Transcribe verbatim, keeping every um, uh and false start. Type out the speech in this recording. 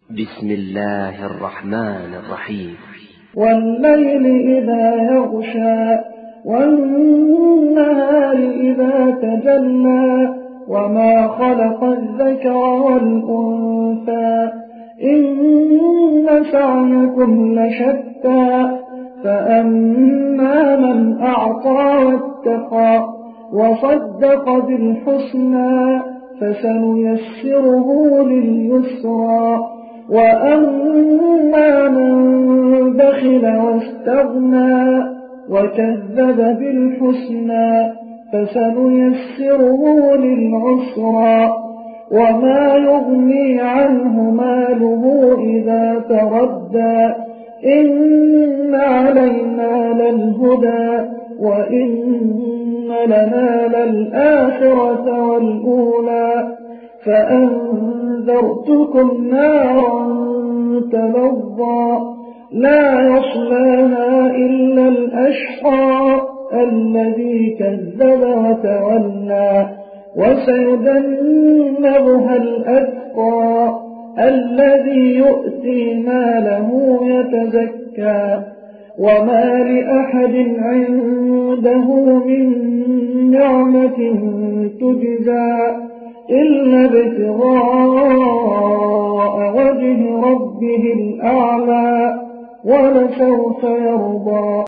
بسم الله الرحمن الرحيم. والليل إذا يغشى والنهار إذا تجلى وما خلق الذكر والأنثى إن سعيكم لشتى فأما من أعطى واتقى وصدق بالحسنى فسنيسره لليسرى وأما من بخل واستغنى وكذب بالحسنى فسنيسره للعسرى وما يغني عنه ماله إذا تردى إن علينا للهدى وإن لنا للآخرة والأولى فأنذرتكم نارا تلظى لا يصلاها إلا الأشقى الذي كذب وتولى وسيجنبها الأتقى الذي يؤتي ماله يتزكى وما لأحد عنده من نعمة تجزى إلا ابتغاء وجه ربه الأعلى ولسوف يرضى.